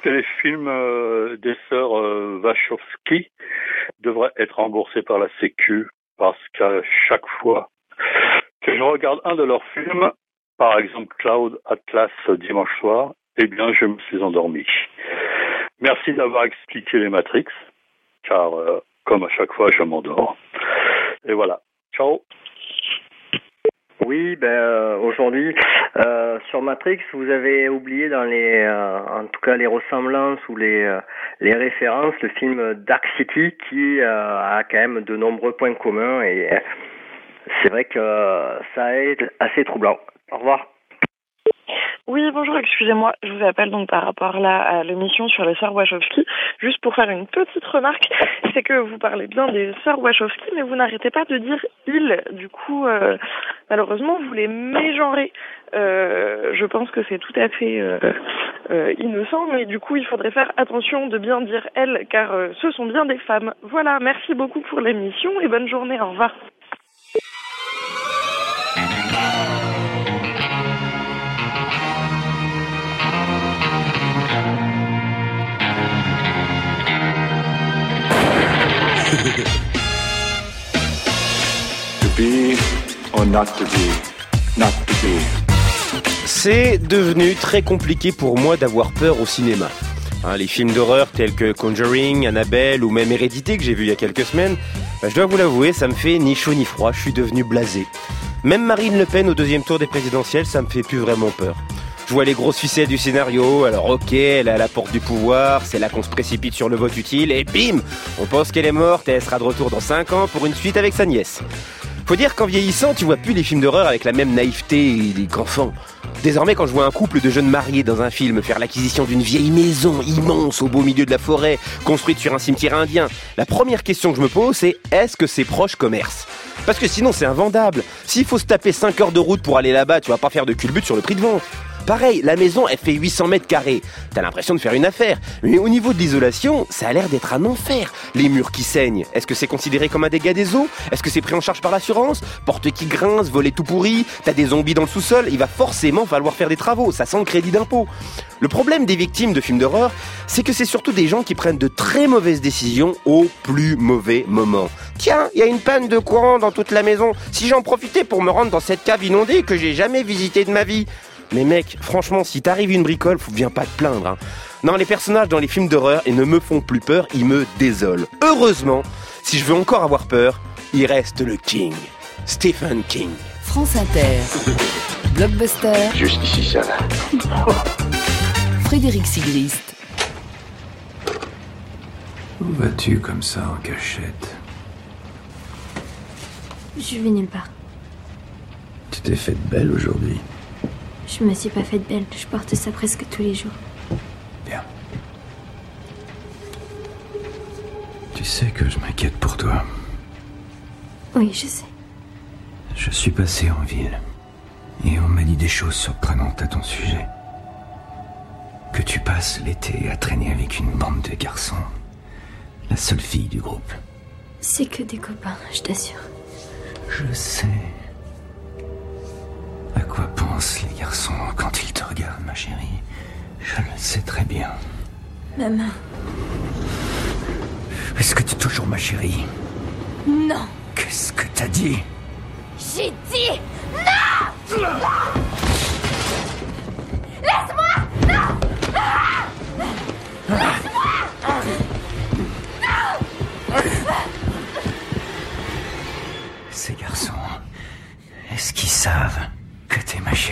que les films des sœurs Wachowski devraient être remboursés par la Sécu parce qu'à chaque fois que je regarde un de leurs films, par exemple Cloud Atlas dimanche soir, eh bien je me suis endormi. Merci d'avoir expliqué les Matrix, car comme à chaque fois je m'endors. Et voilà. Ciao. Oui, aujourd'hui, sur Matrix, vous avez oublié dans en tout cas les ressemblances ou les références, le film Dark City qui a quand même de nombreux points communs et c'est vrai que ça est assez troublant. Au revoir. Oui, bonjour, excusez-moi, je vous appelle donc par rapport là à l'émission sur les sœurs Wachowski, juste pour faire une petite remarque, c'est que vous parlez bien des sœurs Wachowski, mais vous n'arrêtez pas de dire « ils », du coup, malheureusement, vous les mégenrez. Je pense que c'est tout à fait innocent, mais du coup, il faudrait faire attention de bien dire « elles », car ce sont bien des femmes. Voilà, merci beaucoup pour l'émission et bonne journée, au revoir. To be or not to be, not to be. C'est devenu très compliqué pour moi d'avoir peur au cinéma. Les films d'horreur tels que Conjuring, Annabelle ou même Hérédité que j'ai vu il y a quelques semaines, je dois vous l'avouer, ça me fait ni chaud ni froid, je suis devenu blasé. Même Marine Le Pen au deuxième tour des présidentielles, ça me fait plus vraiment peur. Je vois les grosses ficelles du scénario, alors ok, elle est à la porte du pouvoir, c'est là qu'on se précipite sur le vote utile, et bim, on pense qu'elle est morte et elle sera de retour dans 5 ans pour une suite avec sa nièce. Faut dire qu'en vieillissant, tu vois plus les films d'horreur avec la même naïveté qu'enfant. Désormais, quand je vois un couple de jeunes mariés dans un film faire l'acquisition d'une vieille maison immense au beau milieu de la forêt, construite sur un cimetière indien, la première question que je me pose, c'est est-ce que c'est proche commerce ? Parce que sinon, c'est invendable. S'il faut se taper 5 heures de route pour aller là-bas, tu vas pas faire de culbute sur le prix de vente. Pareil, la maison, elle fait 800 mètres carrés. T'as l'impression de faire une affaire. Mais au niveau de l'isolation, ça a l'air d'être un enfer. Les murs qui saignent, est-ce que c'est considéré comme un dégât des eaux ? Est-ce que c'est pris en charge par l'assurance ? Porte qui grince, volet tout pourri, t'as des zombies dans le sous-sol, il va forcément falloir faire des travaux, ça sent le crédit d'impôt. Le problème des victimes de films d'horreur, c'est que c'est surtout des gens qui prennent de très mauvaises décisions au plus mauvais moment. Tiens, il y a une panne de courant dans toute la maison. Si j'en profitais pour me rendre dans cette cave inondée que j'ai jamais visitée de ma vie. Mais mec, franchement, si t'arrives une bricole, viens pas te plaindre. Non, les personnages dans les films d'horreur, ils ne me font plus peur, ils me désolent. Heureusement, si je veux encore avoir peur, il reste le King, Stephen King. France Inter, Blockbuster. Juste ici, ça va. Frédéric Sigrist. Où vas-tu comme ça en cachette ? Je vais nulle part. Tu t'es faite belle aujourd'hui. Je me suis pas faite belle, je porte ça presque tous les jours. Bien. Tu sais que je m'inquiète pour toi. Oui, je sais. Je suis passé en ville et on m'a dit des choses surprenantes à ton sujet. Que tu passes l'été à traîner avec une bande de garçons. La seule fille du groupe. C'est que des copains, je t'assure. Je sais. À quoi pensent les garçons quand ils te regardent, ma chérie ? Je le sais très bien. Maman. Est-ce que tu es toujours ma chérie ? Non. Qu'est-ce que t'as dit ? J'ai dit non. Laisse-moi. Non. Laisse-moi. Non. Ces garçons, est-ce qu'ils savent que t'es ma chérie ?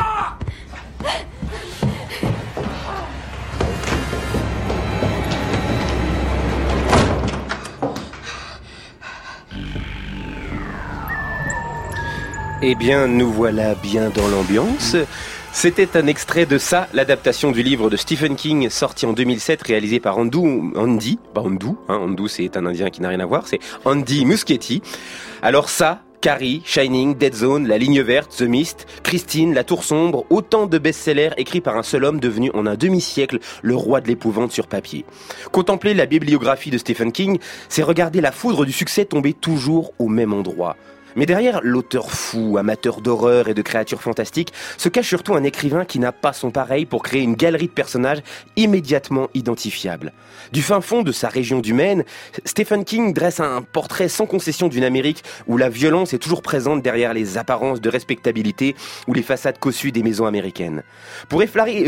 Eh bien, nous voilà bien dans l'ambiance. C'était un extrait de Ça, l'adaptation du livre de Stephen King, sorti en 2007, réalisé par Andy, c'est un Indien qui n'a rien à voir, c'est Andy Muschietti. Alors ça, Carrie, Shining, Dead Zone, La Ligne Verte, The Mist, Christine, La Tour Sombre, autant de best-sellers écrits par un seul homme devenu en un demi-siècle le roi de l'épouvante sur papier. Contempler la bibliographie de Stephen King, c'est regarder la foudre du succès tomber toujours au même endroit. Mais derrière l'auteur fou, amateur d'horreur et de créatures fantastiques, se cache surtout un écrivain qui n'a pas son pareil pour créer une galerie de personnages immédiatement identifiables. Du fin fond de sa région du Maine, Stephen King dresse un portrait sans concession d'une Amérique où la violence est toujours présente derrière les apparences de respectabilité ou les façades cossues des maisons américaines. Pour effleurer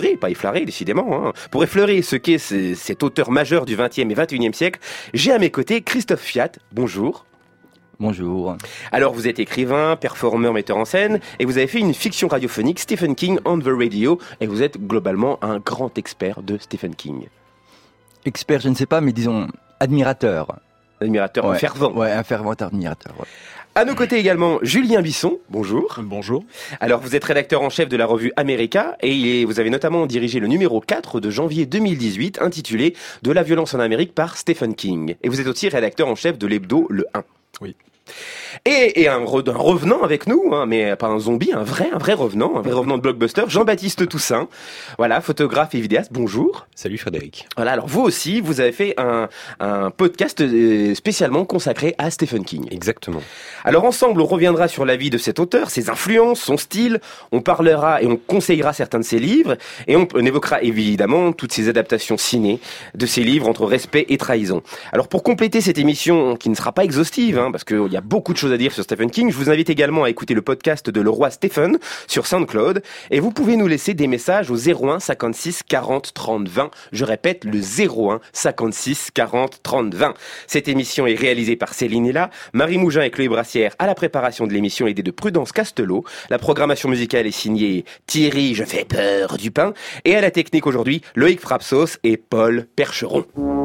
ce qu'est cet auteur majeur du XXe et XXIe siècle, j'ai à mes côtés Christophe Fiat. Bonjour. Bonjour. Alors vous êtes écrivain, performeur, metteur en scène et vous avez fait une fiction radiophonique Stephen King on the Radio et vous êtes globalement un grand expert de Stephen King. Expert, je ne sais pas, mais disons admirateur. Admirateur fervent. Ouais, un fervent admirateur. Ouais. À nos côtés également, Julien Bisson. Bonjour. Bonjour. Alors, vous êtes rédacteur en chef de la revue America et vous avez notamment dirigé le numéro 4 de janvier 2018 intitulé « De la violence en Amérique » par Stephen King. Et vous êtes aussi rédacteur en chef de l'hebdo Le 1. Oui. Et un revenant avec nous, mais pas un zombie, un vrai revenant de Blockbuster, Jean-Baptiste Toussaint. Voilà, photographe et vidéaste. Bonjour. Salut Frédéric. Voilà, alors vous aussi, vous avez fait un podcast spécialement consacré à Stephen King. Exactement. Alors ensemble, on reviendra sur la vie de cet auteur, ses influences, son style, on parlera et on conseillera certains de ses livres, et on évoquera évidemment toutes ses adaptations ciné de ses livres entre respect et trahison. Alors pour compléter cette émission, qui ne sera pas exhaustive, parce qu'il y a beaucoup de choses à dire sur Stephen King, je vous invite également à écouter le podcast de Le Roi Stephen sur SoundCloud, et vous pouvez nous laisser des messages au 01 56 40 30 20. Je répète, le 01 56 40 30 20. Cette émission est réalisée par Céline Hilla, Marie Mougin et Chloé Brassière à la préparation de l'émission, aidée de Prudence Castelot. La programmation musicale est signée Thierry Je fais peur Dupin, et à la technique aujourd'hui, Loïc Frapsos et Paul Percheron.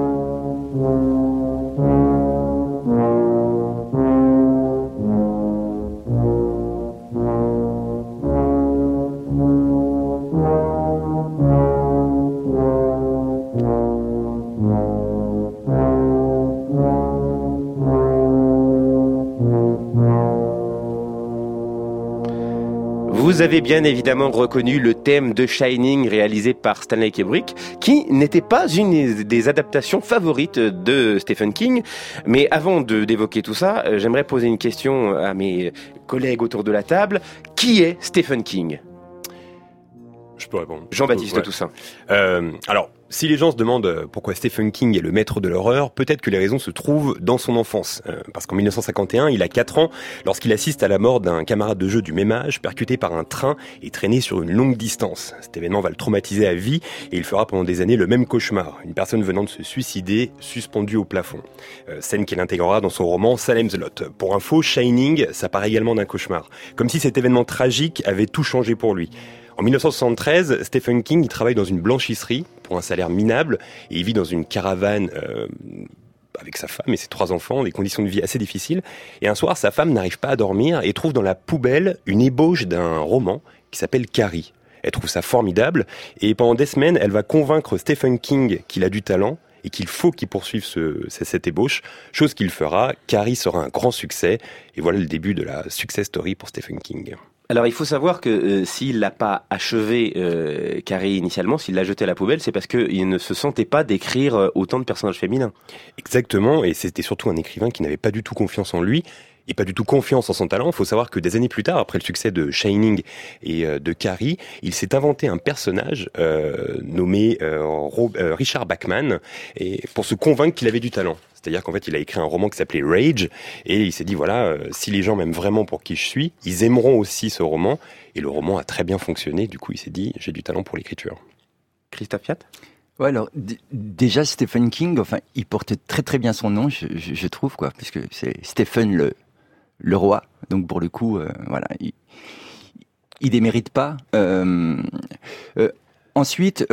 Vous avez bien évidemment reconnu le thème de Shining réalisé par Stanley Kubrick, qui n'était pas une des adaptations favorites de Stephen King. Mais avant d'évoquer tout ça, j'aimerais poser une question à mes collègues autour de la table. Qui est Stephen King ? Je peux répondre. Jean-Baptiste Toussaint. Alors, si les gens se demandent pourquoi Stephen King est le maître de l'horreur, peut-être que les raisons se trouvent dans son enfance. Parce qu'en 1951, il a 4 ans lorsqu'il assiste à la mort d'un camarade de jeu du même âge, percuté par un train et traîné sur une longue distance. Cet événement va le traumatiser à vie et il fera pendant des années le même cauchemar. Une personne venant de se suicider, suspendue au plafond. Scène qu'il intégrera dans son roman Salem's Lot. Pour info, Shining, ça part également d'un cauchemar. Comme si cet événement tragique avait tout changé pour lui. En 1973, Stephen King il travaille dans une blanchisserie pour un salaire minable et il vit dans une caravane avec sa femme et ses 3 enfants, des conditions de vie assez difficiles. Et un soir, sa femme n'arrive pas à dormir et trouve dans la poubelle une ébauche d'un roman qui s'appelle Carrie. Elle trouve ça formidable et pendant des semaines, elle va convaincre Stephen King qu'il a du talent et qu'il faut qu'il poursuive cette ébauche, chose qu'il fera. Carrie sera un grand succès et voilà le début de la success story pour Stephen King. Alors il faut savoir que s'il n'a pas achevé Carrie initialement, s'il l'a jeté à la poubelle, c'est parce qu'il ne se sentait pas d'écrire autant de personnages féminins. Exactement, et c'était surtout un écrivain qui n'avait pas du tout confiance en lui, et pas du tout confiance en son talent. Il faut savoir que des années plus tard, après le succès de Shining et de Carrie, il s'est inventé un personnage nommé Richard Bachman, et pour se convaincre qu'il avait du talent. C'est-à-dire qu'en fait, il a écrit un roman qui s'appelait Rage, et il s'est dit, voilà, si les gens m'aiment vraiment pour qui je suis, ils aimeront aussi ce roman. Et le roman a très bien fonctionné, du coup, il s'est dit, j'ai du talent pour l'écriture. Christophe Fiat ? Ouais, alors, déjà, Stephen King, enfin, il porte très très bien son nom, je trouve, quoi, puisque c'est Stephen le roi. Donc, pour le coup, voilà, il démérite pas. Ensuite,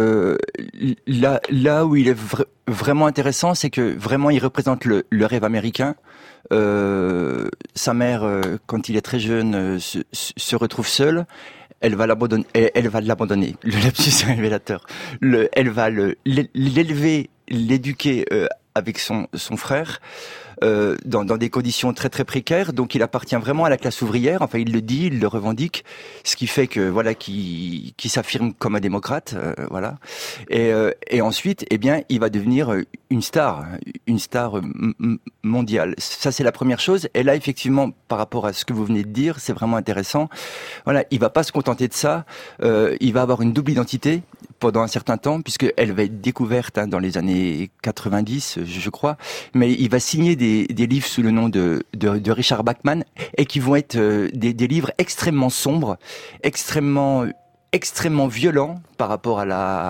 là où il est vraiment intéressant, c'est que vraiment il représente le rêve américain. Sa mère, quand il est très jeune, se retrouve seule. Elle va l'abandonner. Le lapsus est révélateur. Elle va l'élever, l'éduquer avec son frère. dans des conditions très très précaires. Donc il appartient vraiment à la classe ouvrière. Enfin, il le dit, il le revendique, ce qui fait que voilà, qui s'affirme comme un démocrate, voilà. Et ensuite, eh bien, il va devenir une star mondiale. Ça, c'est la première chose. Et là, effectivement, par rapport à ce que vous venez de dire, c'est vraiment intéressant. Voilà, il va pas se contenter de ça. Il va avoir une double identité pendant un certain temps, puisque elle va être découverte dans les années 90, je crois. Mais il va signer des livres sous le nom de Richard Bachman, et qui vont être des livres extrêmement sombres, extrêmement violents par rapport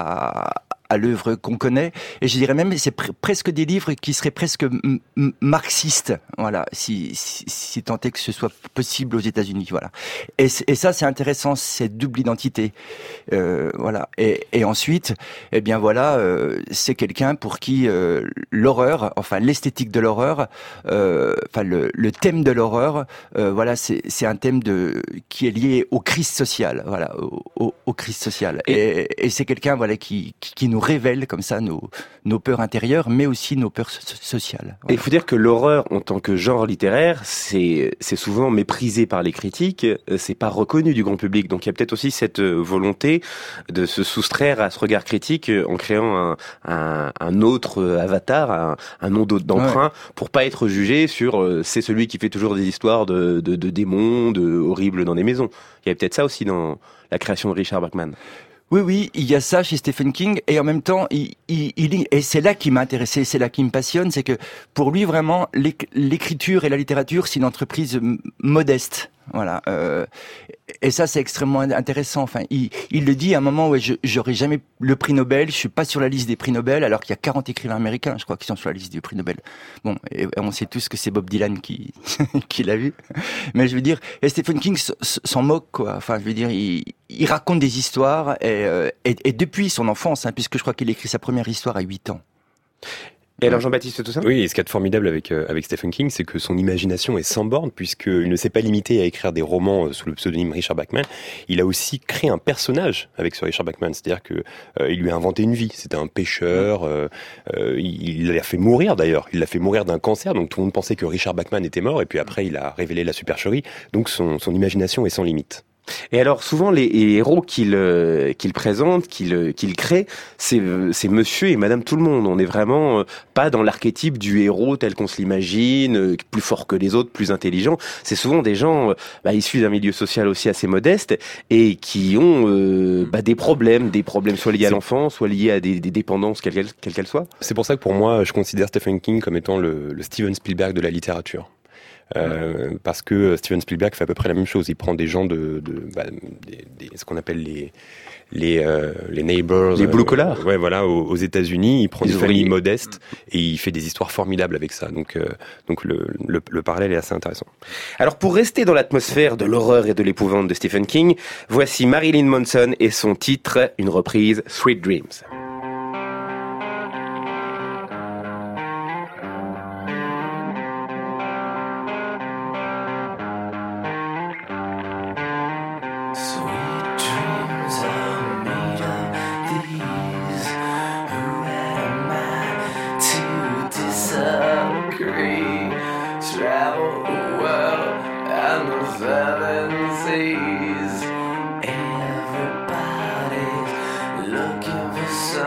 à l'œuvre qu'on connaît, et je dirais même c'est presque des livres qui seraient presque marxistes, voilà, si tant est que ce soit possible aux États-Unis, voilà. Et ça c'est intéressant, cette double identité, voilà. Et ensuite, eh bien voilà, c'est quelqu'un pour qui l'horreur, enfin l'esthétique de l'horreur, enfin le thème de l'horreur, voilà, c'est un thème qui est lié au crise social, voilà, au crise social. Et c'est quelqu'un voilà qui nous révèle comme ça nos peurs intérieures, mais aussi nos peurs sociales. Voilà. Et il faut dire que l'horreur, en tant que genre littéraire, c'est souvent méprisé par les critiques, c'est pas reconnu du grand public. Donc il y a peut-être aussi cette volonté de se soustraire à ce regard critique en créant un autre avatar, un nom d'emprunt, pour pas être jugé sur c'est celui qui fait toujours des histoires de démons, horribles dans des maisons. Il y a peut-être ça aussi dans la création de Richard Bachman. Oui, il y a ça chez Stephen King, et en même temps, et c'est là qui m'a intéressé, c'est là qui me passionne, c'est que pour lui vraiment, l'écriture et la littérature, c'est une entreprise modeste. Voilà, et ça c'est extrêmement intéressant. Enfin, il le dit à un moment où j'aurais jamais le prix Nobel, je suis pas sur la liste des prix Nobel, alors qu'il y a 40 écrivains américains, je crois, qui sont sur la liste du prix Nobel. Bon, et on sait tous que c'est Bob Dylan qui l'a vu. Mais je veux dire, et Stephen King s'en moque, quoi. Enfin, je veux dire, il raconte des histoires et depuis son enfance, puisque je crois qu'il écrit sa première histoire à 8 ans. Et alors Jean-Baptiste Toussaint ? Oui, et ce qu'il y a de formidable avec Stephen King, c'est que son imagination est sans borne, puisqu'il ne s'est pas limité à écrire des romans sous le pseudonyme Richard Bachman. Il a aussi créé un personnage avec ce Richard Bachman, c'est-à-dire que il lui a inventé une vie. C'était un pêcheur, il l'a fait mourir d'ailleurs. Il l'a fait mourir d'un cancer, donc tout le monde pensait que Richard Bachman était mort, et puis après il a révélé la supercherie. Donc son imagination est sans limite. Et alors souvent les héros qu'il présente, qu'il crée, c'est monsieur et madame tout le monde. On n'est vraiment pas dans l'archétype du héros tel qu'on se l'imagine, plus fort que les autres, plus intelligent. C'est souvent des gens issus d'un milieu social aussi assez modeste et qui ont des problèmes soit liés à l'enfance, soit liés à des dépendances quelles qu'elles soient. C'est pour ça que pour moi, je considère Stephen King comme étant le Steven Spielberg de la littérature. Parce que Steven Spielberg fait à peu près la même chose. Il prend des gens ce qu'on appelle les neighbors, les blue collars. Ouais, voilà, aux États-Unis, il prend des familles modestes et il fait des histoires formidables avec ça. Donc le parallèle est assez intéressant. Alors pour rester dans l'atmosphère de l'horreur et de l'épouvante de Stephen King, voici Marilyn Manson et son titre, une reprise, Sweet Dreams. Everybody's looking for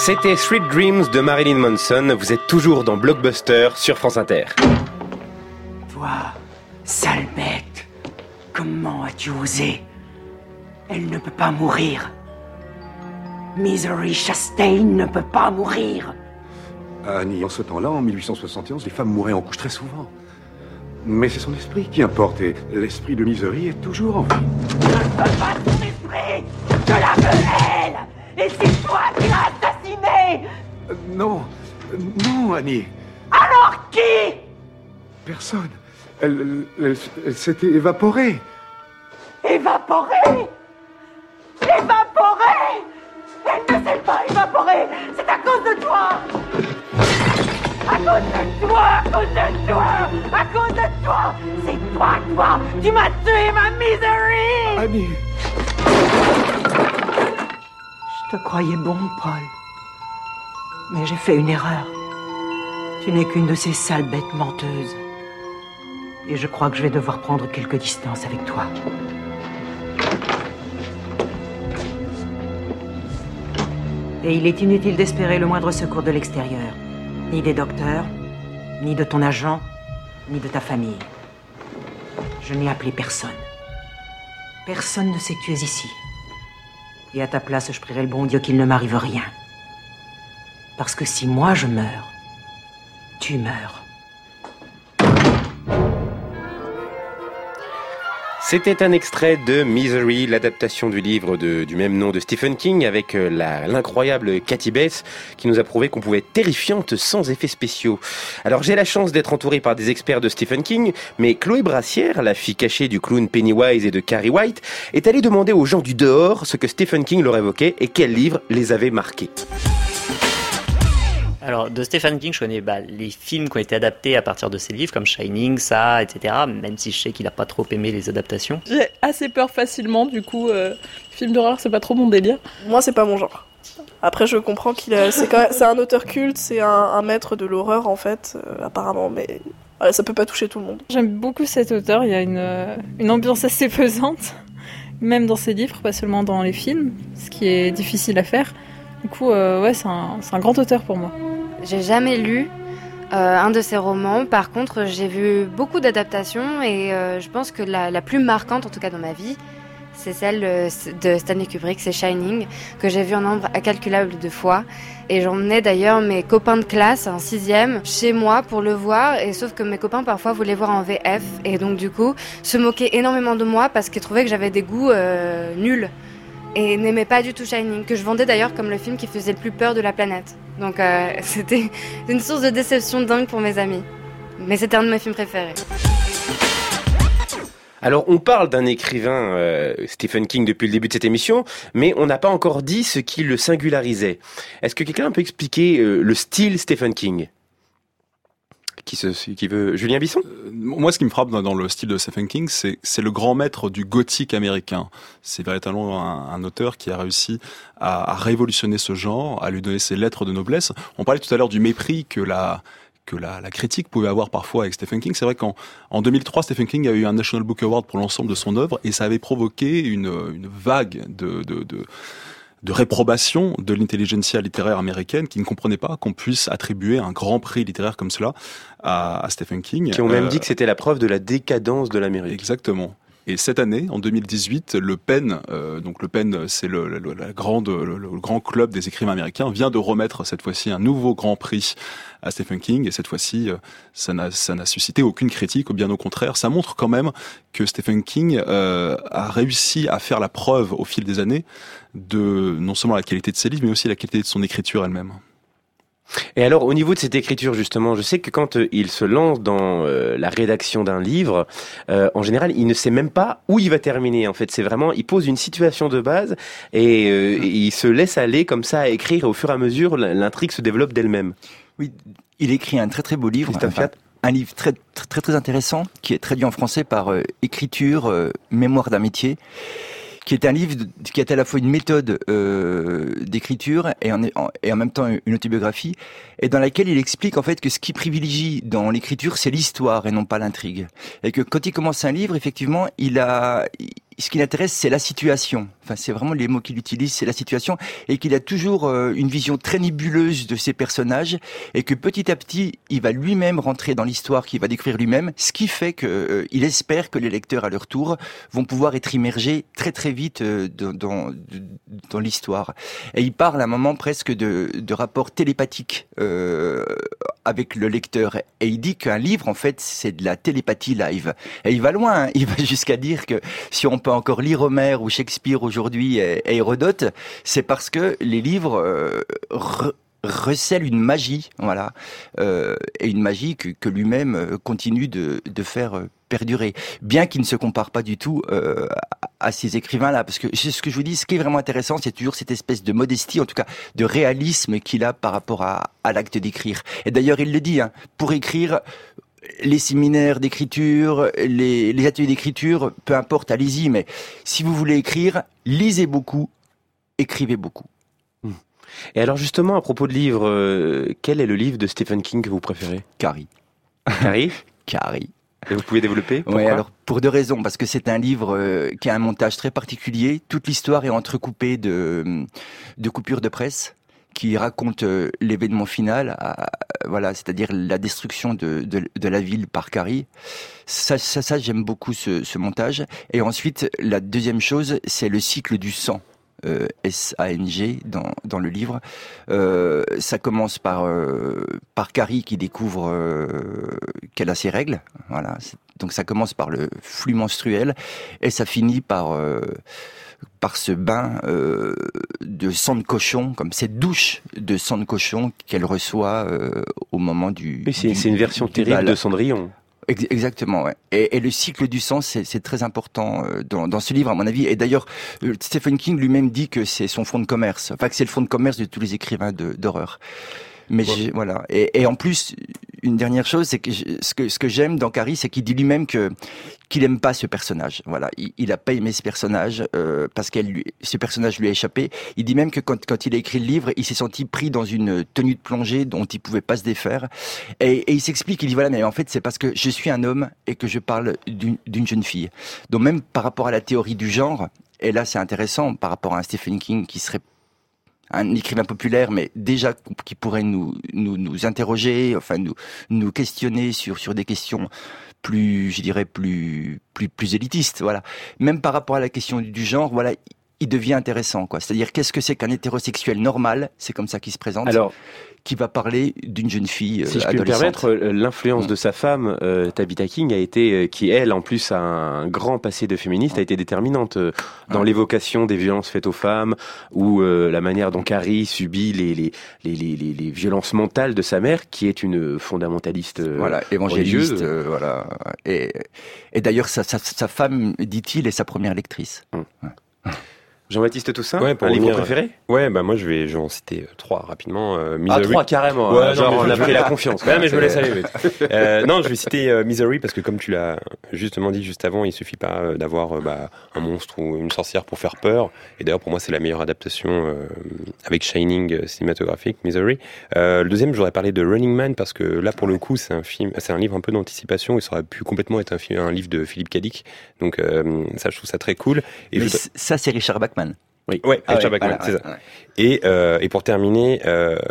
C'était Sweet Dreams de Marilyn Manson. Vous êtes toujours dans Blockbuster sur France Inter. Toi, sale bête, comment as-tu osé? Elle ne peut pas mourir. Misery Chastain ne peut pas mourir. Annie, en ce temps-là, en 1871, les femmes mouraient en couche très souvent. Mais c'est son esprit qui importe, et l'esprit de Misery est toujours en vie. Je ne veux pas ton esprit. Je la veux, elle. Et c'est toi qui l'as assassinée. Non, Annie. Alors qui? Personne. Elle s'était évaporée. Évaporée? Évaporée? Elle ne s'est pas évaporée. C'est à cause de toi. À cause de toi, à cause de toi, à cause de toi. C'est toi. Tu m'as tué, ma Misery. Annie. Je te croyais bon, Paul. Mais j'ai fait une erreur. Tu n'es qu'une de ces sales bêtes menteuses. Et je crois que je vais devoir prendre quelques distances avec toi. Et il est inutile d'espérer le moindre secours de l'extérieur. Ni des docteurs, ni de ton agent, ni de ta famille. Je n'ai appelé personne. Personne ne sait que tu es ici. Et à ta place, je prierai le bon Dieu qu'il ne m'arrive rien. Parce que si moi je meurs, tu meurs. C'était un extrait de Misery, l'adaptation du livre du même nom de Stephen King, avec l'incroyable Kathy Bates, qui nous a prouvé qu'on pouvait être terrifiante sans effets spéciaux. Alors j'ai la chance d'être entouré par des experts de Stephen King, mais Chloé Brassière, la fille cachée du clown Pennywise et de Carrie White, est allée demander aux gens du dehors ce que Stephen King leur évoquait et quels livres les avaient marqués. Alors, de Stephen King, je connais les films qui ont été adaptés à partir de ses livres, comme Shining, ça, etc. Même si je sais qu'il n'a pas trop aimé les adaptations. J'ai assez peur facilement, du coup, film d'horreur, c'est pas trop mon délire. Moi, c'est pas mon genre. Après, je comprends c'est un auteur culte, c'est un maître de l'horreur, en fait, apparemment, mais voilà, ça peut pas toucher tout le monde. J'aime beaucoup cet auteur, il y a une ambiance assez pesante, même dans ses livres, pas seulement dans les films, ce qui est difficile à faire. Du coup, ouais, c'est un grand auteur pour moi. J'ai jamais lu un de ses romans. Par contre, j'ai vu beaucoup d'adaptations et je pense que la plus marquante, en tout cas dans ma vie, c'est celle de Stanley Kubrick, c'est Shining, que j'ai vu en nombre incalculable de fois. Et j'emmenais d'ailleurs mes copains de classe en 6e chez moi pour le voir, et sauf que mes copains parfois voulaient voir en VF et donc du coup se moquaient énormément de moi parce qu'ils trouvaient que j'avais des goûts nuls. Et n'aimait pas du tout Shining, que je vendais d'ailleurs comme le film qui faisait le plus peur de la planète. Donc c'était une source de déception dingue pour mes amis. Mais c'était un de mes films préférés. Alors on parle d'un écrivain, Stephen King, depuis le début de cette émission, mais on n'a pas encore dit ce qui le singularisait. Est-ce que quelqu'un peut expliquer le style Stephen King ? Qui veut Julien Bisson? Moi, ce qui me frappe dans le style de Stephen King, c'est le grand maître du gothique américain. C'est véritablement un auteur qui a réussi à révolutionner ce genre, à lui donner ses lettres de noblesse. On parlait tout à l'heure du mépris que la critique pouvait avoir parfois avec Stephen King. C'est vrai qu'en 2003, Stephen King a eu un National Book Award pour l'ensemble de son œuvre, et ça avait provoqué une vague de réprobation de l'intelligentsia littéraire américaine qui ne comprenait pas qu'on puisse attribuer un grand prix littéraire comme cela à Stephen King. Qui ont même dit que c'était la preuve de la décadence de l'Amérique. Exactement. Et cette année, en 2018, le PEN, donc le PEN, c'est le grand club des écrivains américains, vient de remettre cette fois-ci un nouveau grand prix à Stephen King. Et cette fois-ci, ça n'a suscité aucune critique, ou bien au contraire. Ça montre quand même que Stephen King a réussi à faire la preuve au fil des années de non seulement la qualité de ses livres, mais aussi la qualité de son écriture elle-même. Et alors, au niveau de cette écriture, justement, je sais que quand il se lance dans la rédaction d'un livre, en général, il ne sait même pas où il va terminer. En fait, c'est vraiment, il pose une situation de base et il se laisse aller comme ça à écrire. Et au fur et à mesure, l'intrigue se développe d'elle-même. Oui, il écrit un très très beau livre. Un livre très très très intéressant qui est traduit en français par Écriture, mémoire d'amitié, qui est un livre qui est à la fois une méthode d'écriture et en même temps une autobiographie, et dans laquelle il explique en fait que ce qui privilégie dans l'écriture, c'est l'histoire et non pas l'intrigue. Et que quand il commence un livre, effectivement, il ce qui l'intéresse, c'est la situation. Enfin, c'est vraiment les mots qu'il utilise, c'est la situation, et qu'il a toujours une vision très nébuleuse de ses personnages, et que petit à petit, il va lui-même rentrer dans l'histoire qu'il va découvrir lui-même, ce qui fait que il espère que les lecteurs, à leur tour, vont pouvoir être immergés très très vite dans l'histoire. Et il parle à un moment presque de rapport télépathique avec le lecteur, et il dit qu'un livre, en fait, c'est de la télépathie live. Et il va loin, hein. Il va jusqu'à dire que si on peut encore lire Homère ou Shakespeare aujourd'hui et Hérodote, c'est parce que les livres recèlent une magie, voilà, et une magie que lui-même continue de faire perdurer, bien qu'il ne se compare pas du tout à ces écrivains-là, parce que c'est ce que je vous dis, ce qui est vraiment intéressant, c'est toujours cette espèce de modestie, en tout cas de réalisme qu'il a par rapport à l'acte d'écrire. Et d'ailleurs, il le dit, hein, pour écrire, les séminaires d'écriture, les ateliers d'écriture, peu importe, allez-y, mais si vous voulez écrire, lisez beaucoup, écrivez beaucoup. Et alors justement, à propos de livres, quel est le livre de Stephen King que vous préférez ? Carrie. Carrie ? Carrie. Et vous pouvez développer ? Pourquoi ? Oui, alors pour deux raisons, parce que c'est un livre qui a un montage très particulier. Toute l'histoire est entrecoupée de coupures de presse qui racontent l'événement final, voilà, c'est-à-dire la destruction de la ville par Carrie. Ça j'aime beaucoup ce montage. Et ensuite, la deuxième chose, c'est le cycle du sang. S-A-N-G dans le livre. Ça commence par Carrie qui découvre qu'elle a ses règles. Voilà. Donc ça commence par le flux menstruel et ça finit par ce bain de sang de cochon, comme cette douche de sang de cochon qu'elle reçoit au moment du... Mais c'est une version terrible de Cendrillon. Exactement, ouais. Et le cycle du sang, c'est très important dans ce livre, à mon avis. Et d'ailleurs, Stephen King lui-même dit que c'est son fonds de commerce. Enfin, que c'est le fonds de commerce de tous les écrivains d'horreur. Mais voilà. Et en plus, une dernière chose, c'est que ce que j'aime dans Carrie, c'est qu'il dit lui-même qu'il aime pas ce personnage. Voilà, il a pas aimé ce personnage parce ce personnage lui a échappé. Il dit même que quand il a écrit le livre, il s'est senti pris dans une tenue de plongée dont il pouvait pas se défaire. Et il s'explique, il dit voilà, mais en fait c'est parce que je suis un homme et que je parle d'une jeune fille. Donc même par rapport à la théorie du genre, et là c'est intéressant par rapport à un Stephen King qui serait un écrivain populaire, mais déjà qui pourrait nous interroger, enfin nous questionner sur des questions plus, je dirais, plus élitistes, voilà. Même par rapport à la question du genre, voilà, il devient intéressant, quoi. C'est-à-dire, qu'est-ce que c'est qu'un hétérosexuel normal? C'est comme ça qu'il se présente. Alors, qui va parler d'une jeune fille si je adolescente. peux me permettre, l'influence de sa femme, Tabitha King, a été, qui elle, en plus, a un grand passé de féministe, a été déterminante dans l'évocation des violences faites aux femmes, ou la manière dont Carrie subit les violences mentales de sa mère, qui est une fondamentaliste voilà, évangéliste, religieuse. Voilà. Et d'ailleurs, sa femme, dit-il, est sa première lectrice. Ouais. Jean-Baptiste Toussaint, ouais, pour un livre revenir, préféré? Ouais, bah moi je vais en citer 3 rapidement. Misery. 3 carrément. Ouais, genre non, on a pris la confiance. Ouais, mais je me laisse aller. Non, je vais citer Misery parce que comme tu l'as justement dit juste avant, il suffit pas d'avoir un monstre ou une sorcière pour faire peur. Et d'ailleurs pour moi c'est la meilleure adaptation avec Shining cinématographique, Misery. Le deuxième, je voudrais parler de Running Man parce que là pour le coup c'est un livre un peu d'anticipation. Il aurait pu complètement être un livre de Philippe K. Dick. Donc ça je trouve ça très cool. Et mais ça c'est Richard Bachman. Oui, ouais, Richard Bachman, voilà, c'est ça. Ouais. Et pour terminer,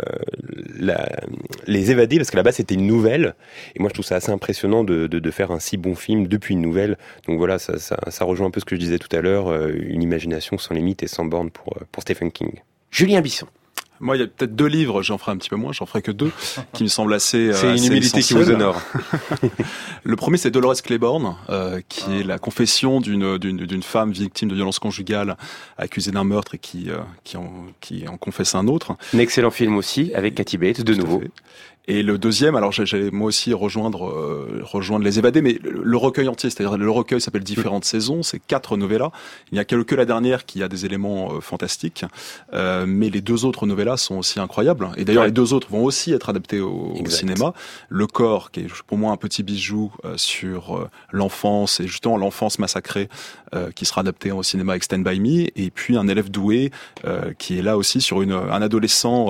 Les Évadés, parce que là-bas c'était une nouvelle, et moi je trouve ça assez impressionnant de faire un si bon film depuis une nouvelle. Donc voilà, ça rejoint un peu ce que je disais tout à l'heure, une imagination sans limite et sans borne pour Stephen King. Julien Bisson. Moi, il y a peut-être 2 livres, j'en ferai un petit peu moins, j'en ferai que 2, qui me semblent assez c'est une humilité qui vous honore. Le premier, c'est Dolores Claiborne, qui est la confession d'une femme victime de violences conjugales, accusée d'un meurtre et qui en confesse un autre. Un excellent film aussi, avec Kathy Bates, de nouveau. Et le deuxième, alors j'allais moi aussi rejoindre Les Évadés, mais le recueil entier, c'est-à-dire le recueil s'appelle Différentes saisons, c'est 4 novellas. Il n'y a que la dernière qui a des éléments fantastiques, mais les 2 autres novellas sont aussi incroyables. Et d'ailleurs, les 2 autres vont aussi être adaptés au cinéma. Le corps, qui est pour moi un petit bijou sur l'enfance, et justement l'enfance massacrée, qui sera adapté au cinéma avec Stand By Me. Et puis Un élève doué, qui est là aussi sur un adolescent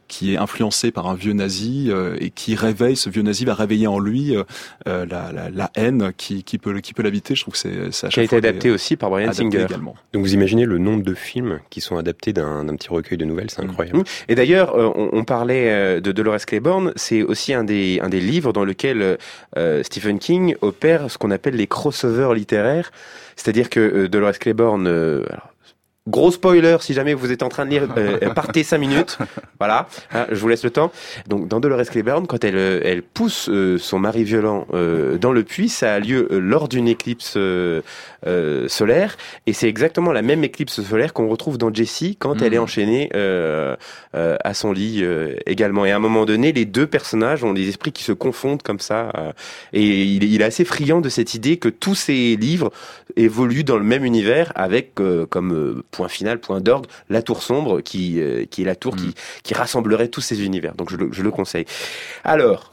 qui est influencé par un vieux nazi et qui réveille, ce vieux nazi va réveiller en lui la haine qui peut l'habiter. Je trouve que c'est à chaque fois qui a été adapté aussi par Bryan Singer également. Donc vous imaginez le nombre de films qui sont adaptés d'un petit recueil de nouvelles, c'est incroyable. Et d'ailleurs, on parlait de Dolores Claiborne, c'est aussi un des livres dans lequel Stephen King opère ce qu'on appelle les crossovers littéraires, c'est-à-dire que Dolores Claiborne... alors, gros spoiler, si jamais vous êtes en train de lire, partez 5 minutes. Voilà, je vous laisse le temps. Donc, dans Dolores Claiborne, quand elle pousse son mari violent dans le puits, ça a lieu lors d'une éclipse solaire. Et c'est exactement la même éclipse solaire qu'on retrouve dans Jessie quand elle est enchaînée à son lit également. Et à un moment donné, les deux personnages ont des esprits qui se confondent comme ça. Et il est assez friand de cette idée que tous ces livres évoluent dans le même univers avec comme point final, point d'orgue, la tour sombre qui est la tour qui rassemblerait tous ces univers. Donc je le conseille. Alors...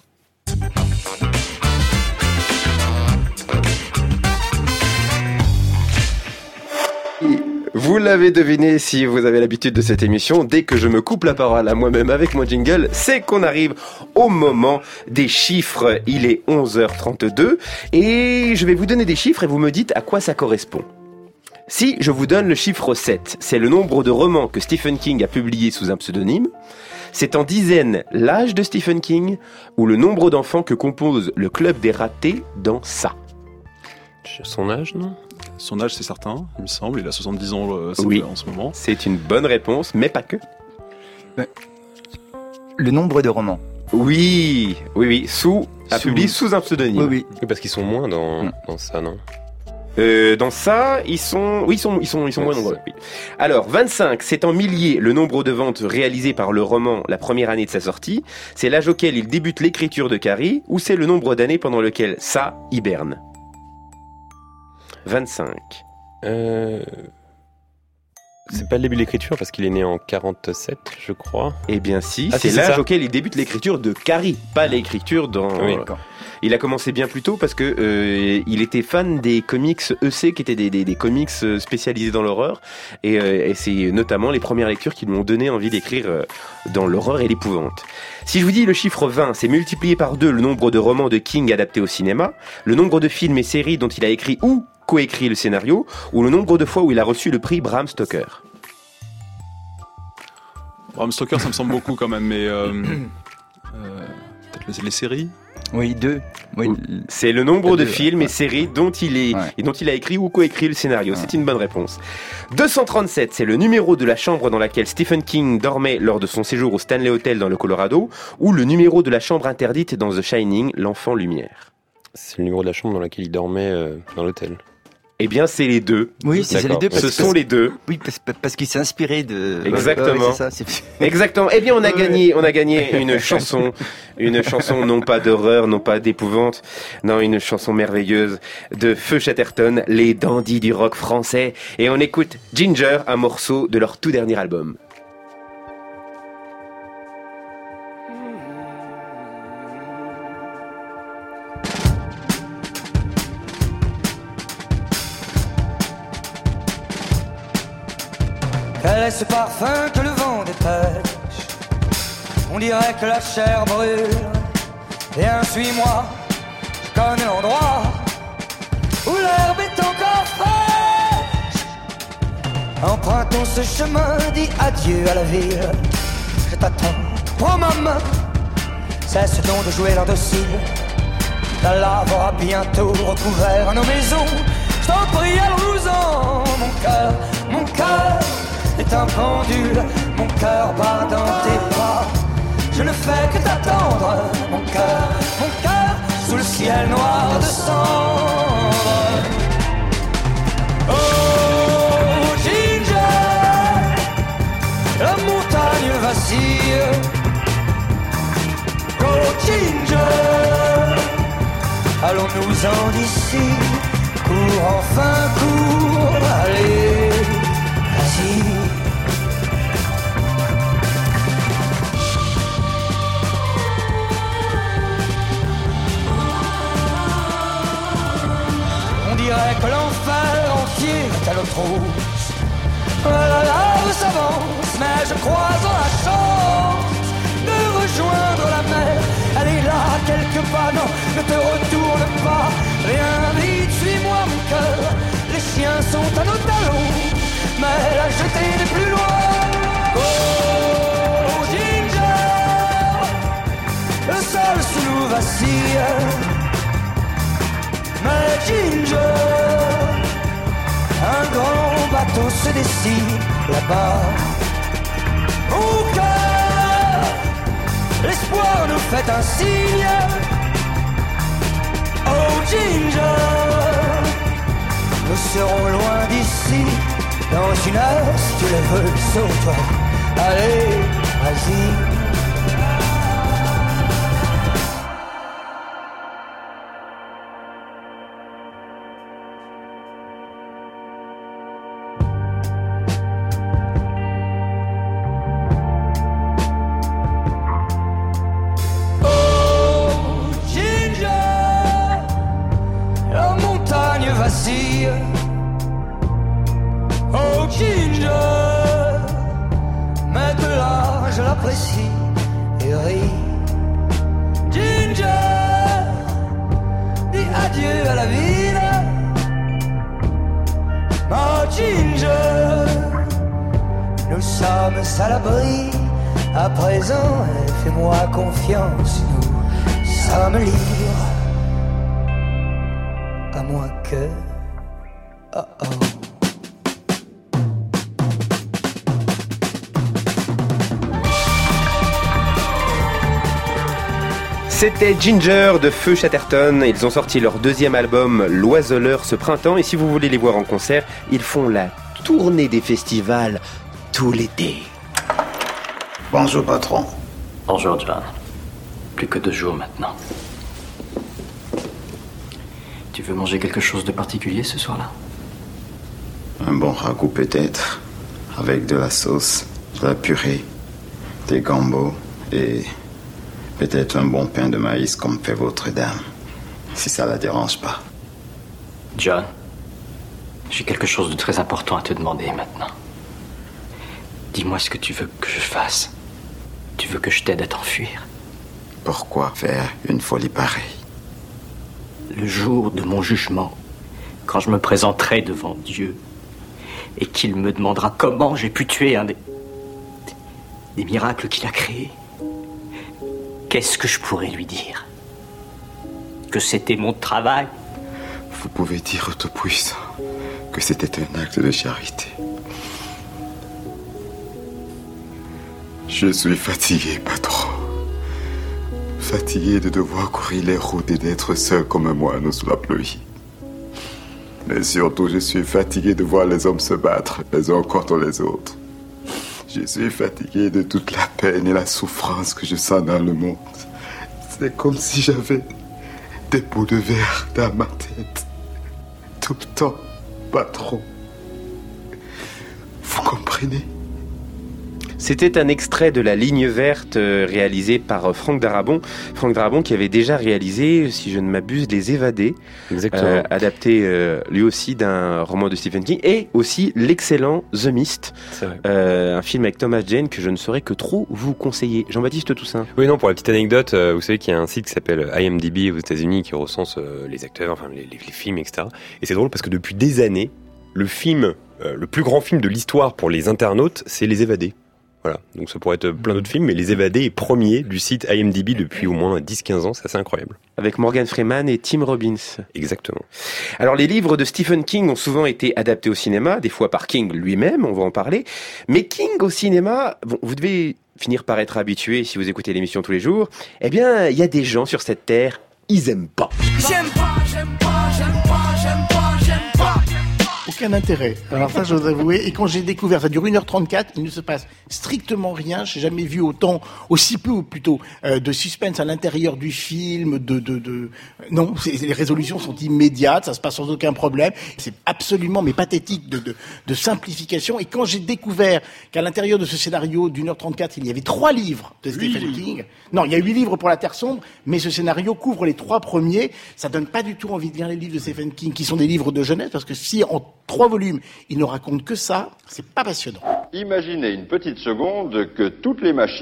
Vous l'avez deviné si vous avez l'habitude de cette émission, dès que je me coupe la parole à moi-même avec mon jingle, c'est qu'on arrive au moment des chiffres. Il est 11h32 et je vais vous donner des chiffres et vous me dites à quoi ça correspond. Si je vous donne le chiffre 7, c'est le nombre de romans que Stephen King a publiés sous un pseudonyme. C'est en dizaines l'âge de Stephen King ou le nombre d'enfants que compose le club des ratés dans ça. Son âge, non ? Son âge, c'est certain, il me semble. Il a 70 ans en ce moment. C'est une bonne réponse, mais pas que. Le nombre de romans. Oui. Publié sous un pseudonyme. Oui. Parce qu'ils sont moins dans ça, non ? Dans ça, ils sont moins nombreux. Oui. Alors, 25, c'est en milliers le nombre de ventes réalisées par le roman la première année de sa sortie. C'est l'âge auquel il débute l'écriture de Carrie, ou c'est le nombre d'années pendant lequel ça hiberne. 25. C'est pas le début de l'écriture parce qu'il est né en 47, je crois. Eh bien si, c'est l'âge auquel il débute l'écriture de Carrie, pas l'écriture dans... Oui. Il a commencé bien plus tôt parce que il était fan des comics EC qui étaient des comics spécialisés dans l'horreur et c'est notamment les premières lectures qui lui ont donné envie d'écrire dans l'horreur et l'épouvante. Si je vous dis le chiffre 20, c'est multiplié par 2 le nombre de romans de King adaptés au cinéma, le nombre de films et séries dont il a écrit ou coécrit le scénario, ou le nombre de fois où il a reçu le prix Bram Stoker. Bram Stoker, ça me semble beaucoup quand même, mais peut-être les séries. Oui, 2. Oui. C'est le nombre de films et séries dont il a écrit ou coécrit le scénario. C'est une bonne réponse. 237, c'est le numéro de la chambre dans laquelle Stephen King dormait lors de son séjour au Stanley Hotel dans le Colorado, ou le numéro de la chambre interdite dans The Shining, l'enfant lumière. C'est le numéro de la chambre dans laquelle il dormait dans l'hôtel. Eh bien, c'est les deux. Oui, c'est les deux. Ce sont les deux. Oui, parce qu'il s'est inspiré de... Exactement. C'est ça, Exactement. Eh bien, on a gagné une chanson non pas d'horreur, non pas d'épouvante, non, une chanson merveilleuse de Feu Chatterton, les dandys du rock français. Et on écoute Ginger, un morceau de leur tout dernier album. Quel est ce parfum que le vent dépêche? On dirait que la chair brûle. Viens, suis-moi, je connais l'endroit où l'herbe est encore fraîche. Empruntons ce chemin, dis adieu à la ville. Je t'attends, prends ma main. Cesse donc de jouer l'indocile. La lave aura bientôt recouvert nos maisons. Je t'en prie, allons-nous-en. Mon cœur est un pendule, mon cœur bat dans tes bras. Je ne fais que t'attendre, mon cœur, sous le ciel noir de cendre. Oh Ginger, la montagne vacille. Oh Ginger, allons-nous-en d'ici. Cours enfin, cours, allez, vas-y. On dirait que l'enfer entier est à notre hausse. La lave s'avance, mais je crois en la chance. pas, non, ne te retourne pas. Viens vite, suis-moi mon cœur. Les chiens sont à nos talons, mais la jetée n'est plus loin. Oh Ginger, le sol sous nous vacille. Mais Ginger, un grand bateau se dessine là-bas. Au cœur, l'espoir nous fait un signe. Oh Ginger, nous serons loin d'ici. Dans une heure, si tu le veux, sauve-toi. Allez, vas-y. Oh Ginger, maintenant je l'apprécie et ris. Ginger, dis adieu à la ville. Oh Ginger, nous sommes à l'abri. À présent, fais-moi confiance, nous sommes libres. À moins que... Oh oh. C'était Ginger de Feu Chatterton. Ils ont sorti leur deuxième album L'Oiseleur ce printemps. Et si vous voulez les voir en concert, ils font la tournée des festivals tout l'été. Bonjour patron. Bonjour John. Plus que 2 jours maintenant. Tu veux manger quelque chose de particulier ce soir-là? Un bon ragoût peut-être, avec de la sauce, de la purée, des gambos et peut-être un bon pain de maïs comme fait votre dame, si ça la dérange pas. John, j'ai quelque chose de très important à te demander maintenant. Dis-moi ce que tu veux que je fasse. Tu veux que je t'aide à t'enfuir? Pourquoi faire une folie pareille? Le jour de mon jugement, quand je me présenterai devant Dieu et qu'il me demandera comment j'ai pu tuer un des miracles qu'il a créés, qu'est-ce que je pourrais lui dire? Que c'était mon travail? Vous pouvez dire au Tout-Puissant que c'était un acte de charité. Je suis fatigué, patron. Fatigué de devoir courir les routes et d'être seul comme un moineau sous la pluie. Mais surtout, je suis fatigué de voir les hommes se battre les uns contre les autres. Je suis fatigué de toute la peine et la souffrance que je sens dans le monde. C'est comme si j'avais des bouts de verre dans ma tête. Tout le temps, patron. Vous comprenez? C'était un extrait de La Ligne Verte réalisé par Franck Darabont. Franck Darabont qui avait déjà réalisé, si je ne m'abuse, Les Évadés. Exactement. Adapté lui aussi d'un roman de Stephen King. Et aussi l'excellent The Mist. C'est vrai. Un film avec Thomas Jane que je ne saurais que trop vous conseiller. Jean-Baptiste Toussaint. Oui, non, pour la petite anecdote, vous savez qu'il y a un site qui s'appelle IMDb aux États-Unis qui recense les acteurs, enfin les films, etc. Et c'est drôle parce que depuis des années, le film, le plus grand film de l'histoire pour les internautes, c'est Les Évadés. Voilà, donc ça pourrait être plein d'autres films, mais Les Évadés est premier du site IMDb depuis au moins 10-15 ans, c'est assez incroyable. Avec Morgan Freeman et Tim Robbins. Exactement. Alors les livres de Stephen King ont souvent été adaptés au cinéma, des fois par King lui-même, on va en parler, mais King au cinéma, bon, vous devez finir par être habitué si vous écoutez l'émission tous les jours, eh bien il y a des gens sur cette terre, ils aiment pas. J'aime pas, j'aime pas, j'aime pas, j'aime pas, j'aime pas. Aucun intérêt. Alors ça, je dois avouer. Et quand j'ai découvert, ça dure 1h34, il ne se passe strictement rien. J'ai jamais vu aussi peu, plutôt, de suspense à l'intérieur du film, non, les résolutions sont immédiates, ça se passe sans aucun problème. C'est absolument, mais pathétique de simplification. Et quand j'ai découvert qu'à l'intérieur de ce scénario d'1h34, il y avait 3 livres de Stephen King. Non, il y a 8 livres pour La Terre sombre, mais ce scénario couvre les 3 premiers. Ça donne pas du tout envie de lire les livres de Stephen King, qui sont des livres de jeunesse, parce que si en 3 volumes, il ne raconte que ça, c'est pas passionnant. Imaginez une petite seconde que toutes les machines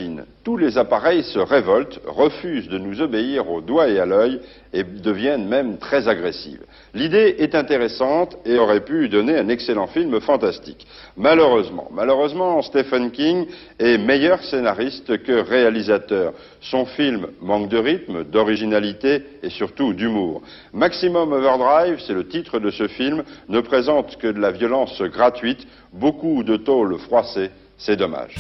tous les appareils se révoltent, refusent de nous obéir au doigt et à l'œil et deviennent même très agressives. L'idée est intéressante et aurait pu donner un excellent film fantastique. Malheureusement, Stephen King est meilleur scénariste que réalisateur. Son film manque de rythme, d'originalité et surtout d'humour. Maximum Overdrive, c'est le titre de ce film, ne présente que de la violence gratuite, beaucoup de tôle froissée, c'est dommage.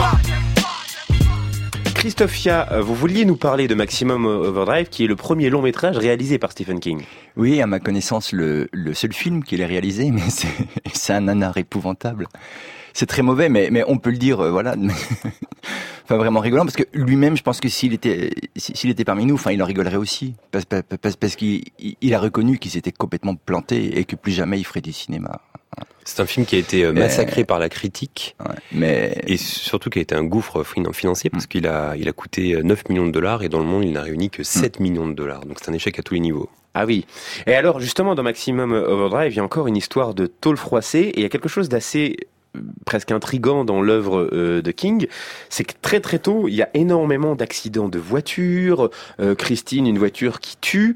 Christophe Chia, vous vouliez nous parler de Maximum Overdrive, qui est le premier long métrage réalisé par Stephen King. Oui, à ma connaissance, le seul film qu'il ait réalisé, mais c'est un nanar épouvantable. C'est très mauvais, mais on peut le dire, voilà. Enfin, vraiment rigolant, parce que lui-même, je pense que s'il était parmi nous, enfin, il en rigolerait aussi, parce qu'il a reconnu qu'il s'était complètement planté et que plus jamais il ferait du cinéma. C'est un film qui a été massacré par la critique, mais et surtout qui a été un gouffre financier, parce qu'il a coûté 9 millions de dollars et dans le monde il n'a réuni que 7 millions de dollars. Donc c'est un échec à tous les niveaux. Ah oui. Et alors justement dans Maximum Overdrive, il y a encore une histoire de tôle froissée et il y a quelque chose d'assez presque intriguant dans l'œuvre de King, c'est que très très tôt, il y a énormément d'accidents de voitures, Christine, une voiture qui tue,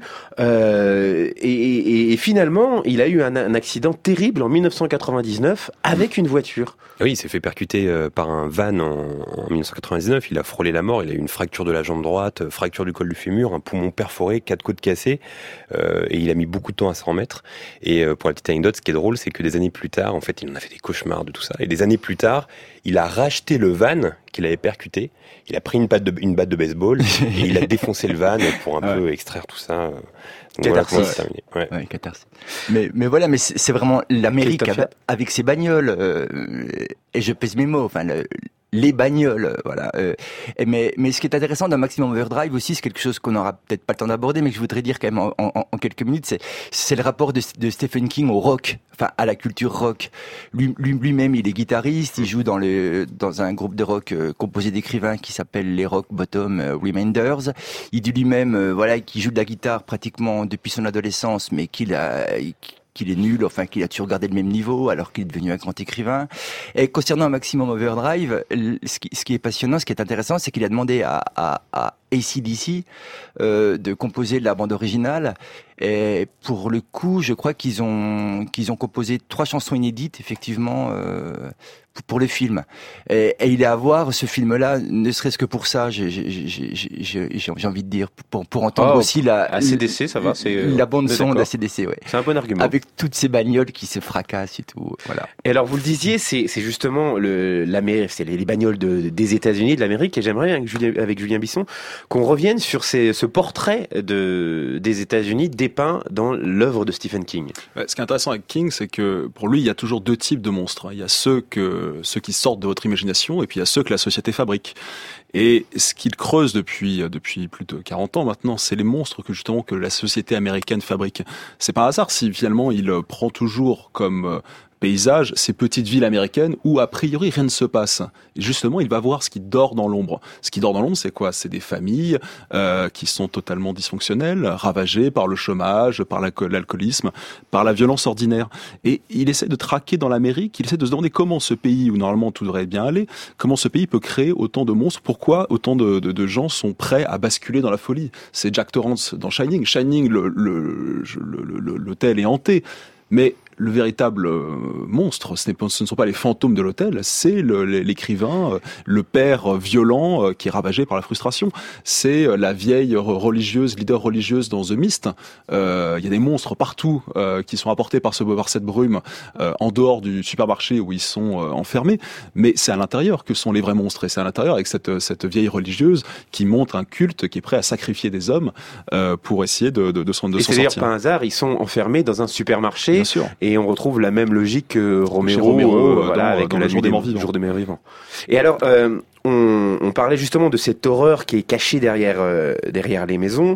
et finalement, il a eu un accident terrible en 1999 avec une voiture. Oui, il s'est fait percuter par un van en 1999, il a frôlé la mort, il a eu une fracture de la jambe droite, fracture du col du fémur, un poumon perforé, 4 côtes cassées, et il a mis beaucoup de temps à s'en remettre. Et pour la petite anecdote, ce qui est drôle, c'est que des années plus tard, en fait, il en a fait des cauchemars de tout ça. Et des années plus tard, il a racheté le van qu'il avait percuté. Il a pris une batte de baseball et il a défoncé le van pour un peu extraire tout ça. Catharsis. Voilà, ouais, catharsis. Mais voilà, mais c'est vraiment l'Amérique avec ses bagnoles. Et je pèse mes mots. Enfin, les bagnoles, voilà. Mais ce qui est intéressant dans Maximum Overdrive aussi, c'est quelque chose qu'on n'aura peut-être pas le temps d'aborder, mais que je voudrais dire quand même en quelques minutes, c'est le rapport de Stephen King au rock, enfin à la culture rock. Lui-même, il est guitariste, il joue dans un groupe de rock composé d'écrivains qui s'appelle les Rock Bottom Reminders. Il dit lui-même, voilà, qu'il joue de la guitare pratiquement depuis son adolescence, mais qu'il est nul, enfin qu'il a toujours gardé le même niveau alors qu'il est devenu un grand écrivain. Et concernant Maximum Overdrive, ce qui est passionnant, ce qui est intéressant, c'est qu'il a demandé à AC/DC de composer de la bande originale. Et pour le coup, je crois qu'ils ont composé 3 chansons inédites, effectivement, pour le film. Et il est à voir ce film-là, ne serait-ce que pour ça, j'ai envie de dire, pour entendre aussi la CDC, ça va, c'est la bande son de la CDC, ouais. C'est un bon argument. Avec toutes ces bagnoles qui se fracassent et tout, voilà. Et alors vous le disiez, c'est justement l'Amérique, c'est les bagnoles des États-Unis, de l'Amérique, et j'aimerais avec Julien Bisson qu'on revienne sur ce portrait des États-Unis dépeint dans l'œuvre de Stephen King. Ce qui est intéressant avec King, c'est que pour lui, il y a toujours 2 types de monstres. Il y a ceux qui sortent de votre imagination, et puis il y a ceux que la société fabrique. Et ce qu'il creuse depuis plus de 40 ans maintenant, c'est les monstres que la société américaine fabrique. C'est pas un hasard si finalement il prend toujours comme paysage ces petites villes américaines où a priori rien ne se passe. Et justement, il va voir ce qui dort dans l'ombre. Ce qui dort dans l'ombre, c'est quoi ? C'est des familles qui sont totalement dysfonctionnelles, ravagées par le chômage, par l'alcoolisme, par la violence ordinaire. Et il essaie de traquer dans l'Amérique, il essaie de se demander comment ce pays, où normalement tout devrait bien aller, comment ce pays peut créer autant de monstres, pourquoi autant de gens sont prêts à basculer dans la folie. C'est Jack Torrance dans Shining. Shining, l'hôtel est hanté, mais le véritable monstre, ce ne sont pas les fantômes de l'hôtel, c'est l'écrivain, le père violent qui est ravagé par la frustration. C'est la vieille leader religieuse dans The Mist. Il y a des monstres partout qui sont apportés par cette brume en dehors du supermarché où ils sont enfermés. Mais c'est à l'intérieur que sont les vrais monstres. Et c'est à l'intérieur avec cette vieille religieuse qui montre un culte qui est prêt à sacrifier des hommes pour essayer de s'en sortir. Et c'est d'ailleurs pas un hasard, ils sont enfermés dans un supermarché. Bien sûr. Et on retrouve la même logique que Romero avec dans la jour des morts vivants. Et alors, on parlait justement de cette horreur qui est cachée derrière les maisons.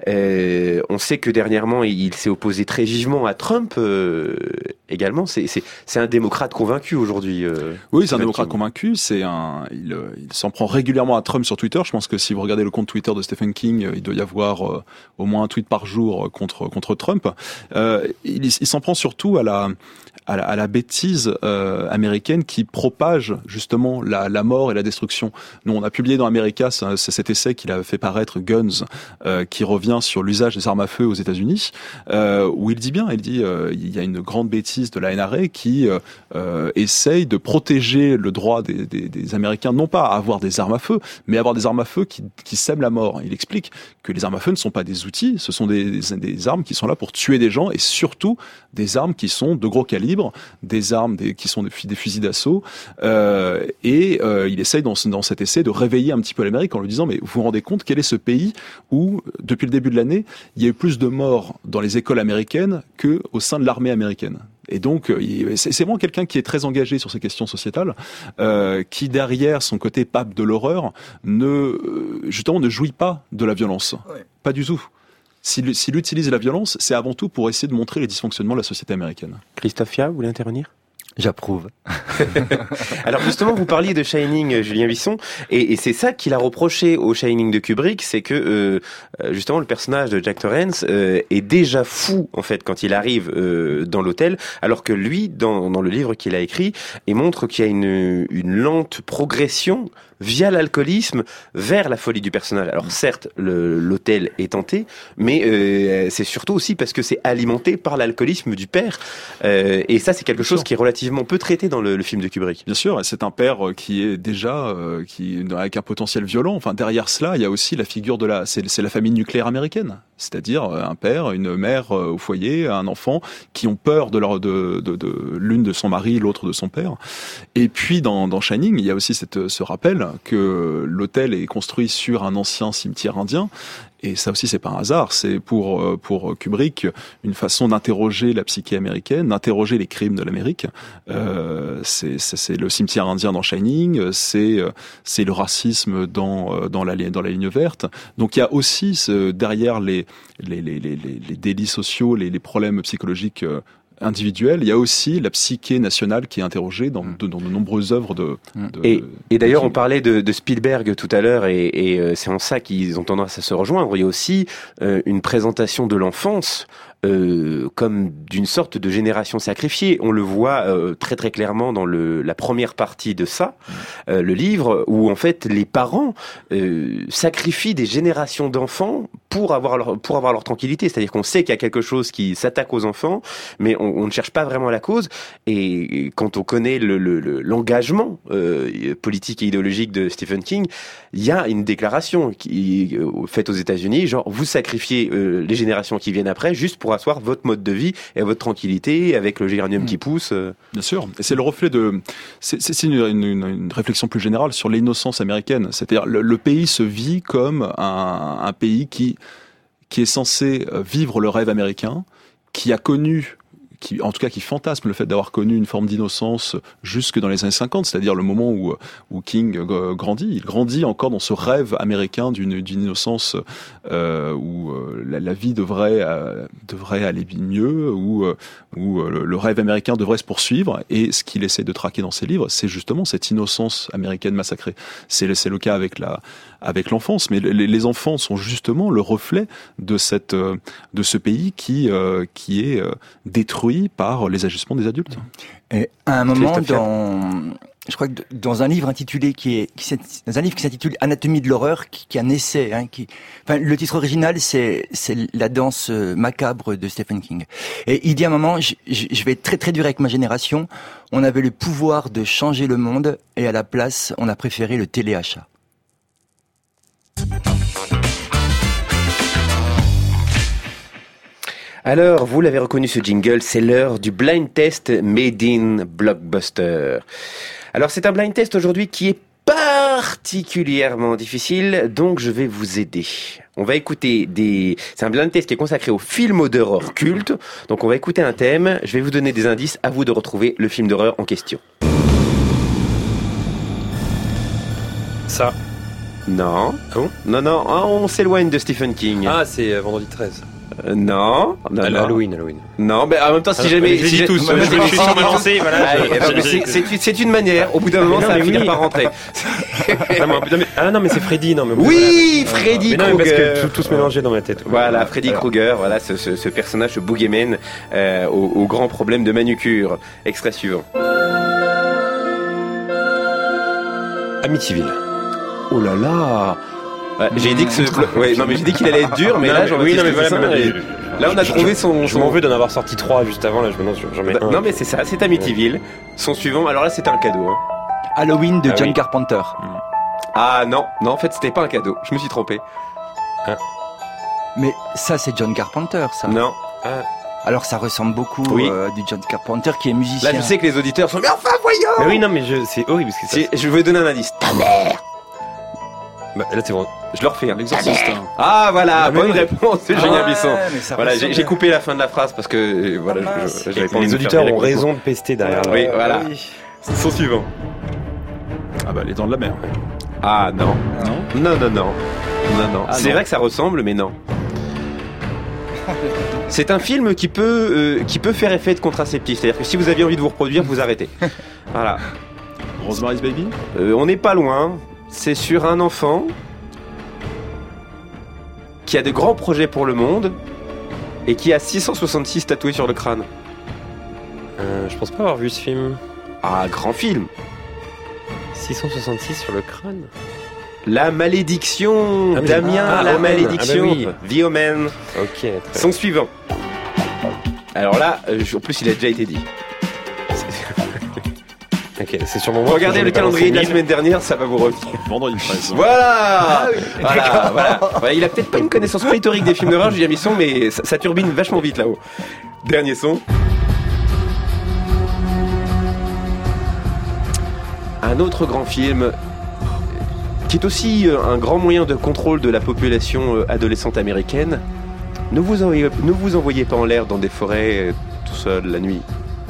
On sait que dernièrement, il s'est opposé très vivement à Trump également. C'est un démocrate convaincu aujourd'hui. Oui, c'est un démocrate convaincu. Il s'en prend régulièrement à Trump sur Twitter. Je pense que si vous regardez le compte Twitter de Stephen King, il doit y avoir au moins un tweet par jour contre Trump. Il s'en prend surtout à à la bêtise américaine qui propage justement la mort et la destruction. Nous, on a publié dans America c'est cet essai qu'il a fait paraître, Guns, qui revient sur l'usage des armes à feu aux États-Unis, où il dit il y a une grande bêtise de la NRA qui essaye de protéger le droit des Américains, non pas à avoir des armes à feu, mais à avoir des armes à feu qui sèment la mort. Il explique que les armes à feu ne sont pas des outils, ce sont des armes qui sont là pour tuer des gens, et surtout des armes qui sont de gros calibre, des armes qui sont des fusils d'assaut, il essaye dans cet essai de réveiller un petit peu l'Amérique en lui disant mais vous vous rendez compte quel est ce pays où depuis le début de l'année il y a eu plus de morts dans les écoles américaines que au sein de l'armée américaine. Et donc, c'est vraiment quelqu'un qui est très engagé sur ces questions sociétales, qui derrière son côté pape de l'horreur justement ne jouit pas de la violence, pas du tout. S'il utilise la violence, c'est avant tout pour essayer de montrer les dysfonctionnements de la société américaine. Christophe Fia, vous voulez intervenir ? J'approuve. Alors justement, vous parliez de Shining, Julien Bisson, et c'est ça qu'il a reproché au Shining de Kubrick, c'est que justement le personnage de Jack Torrance est déjà fou en fait quand il arrive dans l'hôtel, alors que lui, dans le livre qu'il a écrit, il montre qu'il y a une lente progression via l'alcoolisme vers la folie du personnage. Alors certes, l'hôtel est tenté, mais c'est surtout aussi parce que c'est alimenté par l'alcoolisme du père. Et ça, c'est quelque chose qui est relativement peu traité dans le film de Kubrick. Bien sûr, c'est un père qui est déjà avec un potentiel violent. Enfin, derrière cela, il y a aussi la figure c'est la famille nucléaire américaine, c'est-à-dire un père, une mère au foyer, un enfant qui ont peur de l'une de son mari, l'autre de son père. Et puis dans Shining, il y a aussi ce rappel que l'hôtel est construit sur un ancien cimetière indien. Et ça aussi, c'est pas un hasard. C'est pour Kubrick une façon d'interroger la psyché américaine, d'interroger les crimes de l'Amérique. C'est le cimetière indien dans Shining, c'est le racisme dans la ligne verte. Donc il y a aussi derrière les délits sociaux, les problèmes psychologiques individuel, il y a aussi la psyché nationale qui est interrogée dans de nombreuses œuvres et d'ailleurs on parlait de Spielberg tout à l'heure et c'est en ça qu'ils ont tendance à se rejoindre. Il y a aussi une présentation de l'enfance comme d'une sorte de génération sacrifiée. On le voit très très clairement dans la première partie de ça, le livre, où en fait les parents sacrifient des générations d'enfants pour avoir leur tranquillité. C'est-à-dire qu'on sait qu'il y a quelque chose qui s'attaque aux enfants, mais on ne cherche pas vraiment la cause. Et quand on connaît l'engagement politique et idéologique de Stephen King, il y a une déclaration qui faite aux États-Unis, genre vous sacrifiez les générations qui viennent après juste pour asseoir votre mode de vie et votre tranquillité avec le géranium qui pousse. Bien sûr, et c'est le reflet c'est une réflexion plus générale sur l'innocence américaine. C'est-à-dire le pays se vit comme un pays qui est censé vivre le rêve américain, qui a connu, en tout cas qui fantasme le fait d'avoir connu une forme d'innocence jusque dans les années 50, c'est-à-dire le moment où King grandit. Il grandit encore dans ce rêve américain d'une innocence où la vie devrait aller mieux, où le rêve américain devrait se poursuivre. Et ce qu'il essaie de traquer dans ses livres, c'est justement cette innocence américaine massacrée. C'est le cas avec l'enfance, mais les enfants sont justement le reflet de ce pays qui est détruit par les agissements des adultes. Et à un moment, je crois que dans un livre intitulé dans un livre qui s'intitule Anatomie de l'horreur, qui est un essai, le titre original c'est La danse macabre de Stephen King. Et il dit à un moment, je vais être très très dur avec ma génération. On avait le pouvoir de changer le monde et à la place, on a préféré le téléachat. Alors, vous l'avez reconnu ce jingle, c'est l'heure du blind test made in Blockbuster. Alors, c'est un blind test aujourd'hui qui est particulièrement difficile, donc je vais vous aider. On va écouter c'est un blind test qui est consacré aux films d'horreur cultes. Donc, on va écouter un thème, je vais vous donner des indices, à vous de retrouver le film d'horreur en question. Ça. Non. Ah bon ? Non, on s'éloigne de Stephen King. Ah, c'est Vendredi 13. Non. Halloween. Non, mais en même temps, si jamais... Je dis tous. Je suis sur ma lancée, voilà. C'est une manière. Au bout d'un moment, ça va finir par rentrer. Non, mais c'est Freddy. Oui, Freddy Krueger. Parce que tout se mélangeait dans ma tête. Voilà, Freddy Krueger, voilà, ce personnage, ce boogeyman, au grand problème de manucure. Extrait suivant. Amityville. Oh là là. J'ai dit que j'ai dit qu'il allait être dur, mais là, là, on a trouvé son. Je m'en veux d'en avoir sorti 3 juste avant. Là, j'en mets un. Non, mais c'est ça, c'est Amityville. Son suivant. Alors là, c'était un cadeau. Hein. Halloween de John Carpenter. Ah non, en fait, c'était pas un cadeau. Je me suis trompé. Mais ça, c'est John Carpenter, ça. Non. Alors ça ressemble beaucoup du John Carpenter qui est musicien. Là, je sais que les auditeurs sont. Mais enfin, voyons. Mais oui, non, mais c'est horrible. Je vais donner un indice. Ta mère. Là, c'est bon. Je le refais. L'exorciste. Ah voilà, bonne réponse, c'est Julien Bisson. Voilà, ressemble. j'ai coupé la fin de la phrase parce que j'avais pas envie de les auditeurs faire ont raison de pester derrière. Oui, voilà. Son suivant. Ah bah les Dents de la Mer. Ah non. Non. C'est vrai que ça ressemble, mais non. C'est un film qui peut faire effet de contraceptif. C'est-à-dire que si vous aviez envie de vous reproduire, vous arrêtez. Voilà. Rosemary's Baby. On n'est pas loin. C'est sur un enfant qui a de grands projets pour le monde et qui a 666 tatoués sur le crâne. Je pense pas avoir vu ce film. Ah, grand film. 666 sur le crâne. La malédiction, Damien, la malédiction. Ah bah oui. The Omen. Ok. Son suivant. Alors là, en plus, il a déjà été dit. Ok, c'est sur mon. Regardez le calendrier de la semaine dernière, ça va vous revenir. Vendredi 13. Voilà. Voilà. Il a peut-être pas une connaissance pléthorique des films d'horreur, Julien Bisson, mais ça turbine vachement vite là-haut. Dernier son. Un autre grand film qui est aussi un grand moyen de contrôle de la population adolescente américaine. Ne vous envoyez pas en l'air dans des forêts tout seul la nuit.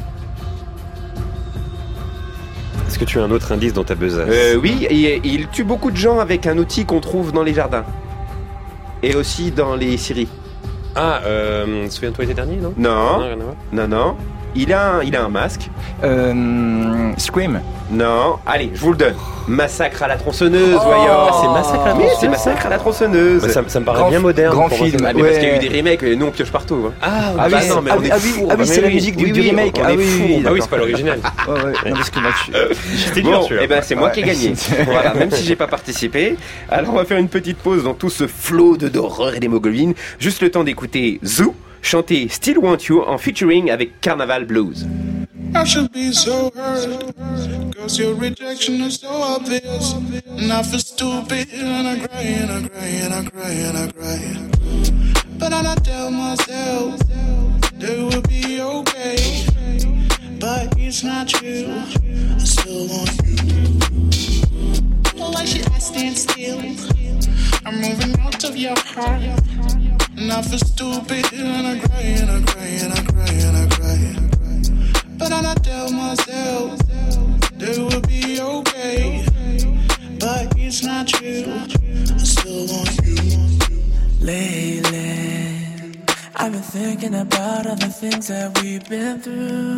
Est-ce que tu as un autre indice dans ta besace? Oui, il tue beaucoup de gens avec un outil qu'on trouve dans les jardins. Et aussi dans les scieries. Ah, souviens-toi l'été dernier, non? Non. Il a un masque. Scream. Non. Allez, je vous le donne. Massacre à la tronçonneuse, voyons. C'est Massacre à la tronçonneuse. C'est Massacre à la tronçonneuse. Bah, ça me paraît bien moderne. Grand film. Mais parce qu'il y a eu des remakes, nous on pioche partout. Hein. Oui, c'est la musique du remake. Ah oui, c'est pas l'original. Non, parce que moi, c'était dur, celui-là. Eh ben, c'est moi qui ai gagné. Voilà, même si j'ai pas participé. Alors, on va faire une petite pause dans tout ce flot d'horreur et d'hémoglobine. Juste le temps d'écouter Zoo chanter Still Want You en featuring avec Carnaval Blues. I should be so hurt, cause your rejection is so obvious. And I feel stupid, and I cry, and I cry, and I cry, and I cry. But then I tell myself, that it will be okay. But it's not true, I still want you. Like should I stand still? I'm moving out of your heart. And I feel stupid, and I cry, and I cry, and I cry, and I cry. But then I tell myself that it will be okay. But it's not true, I still want you. Lately, I've been thinking about all the things that we've been through.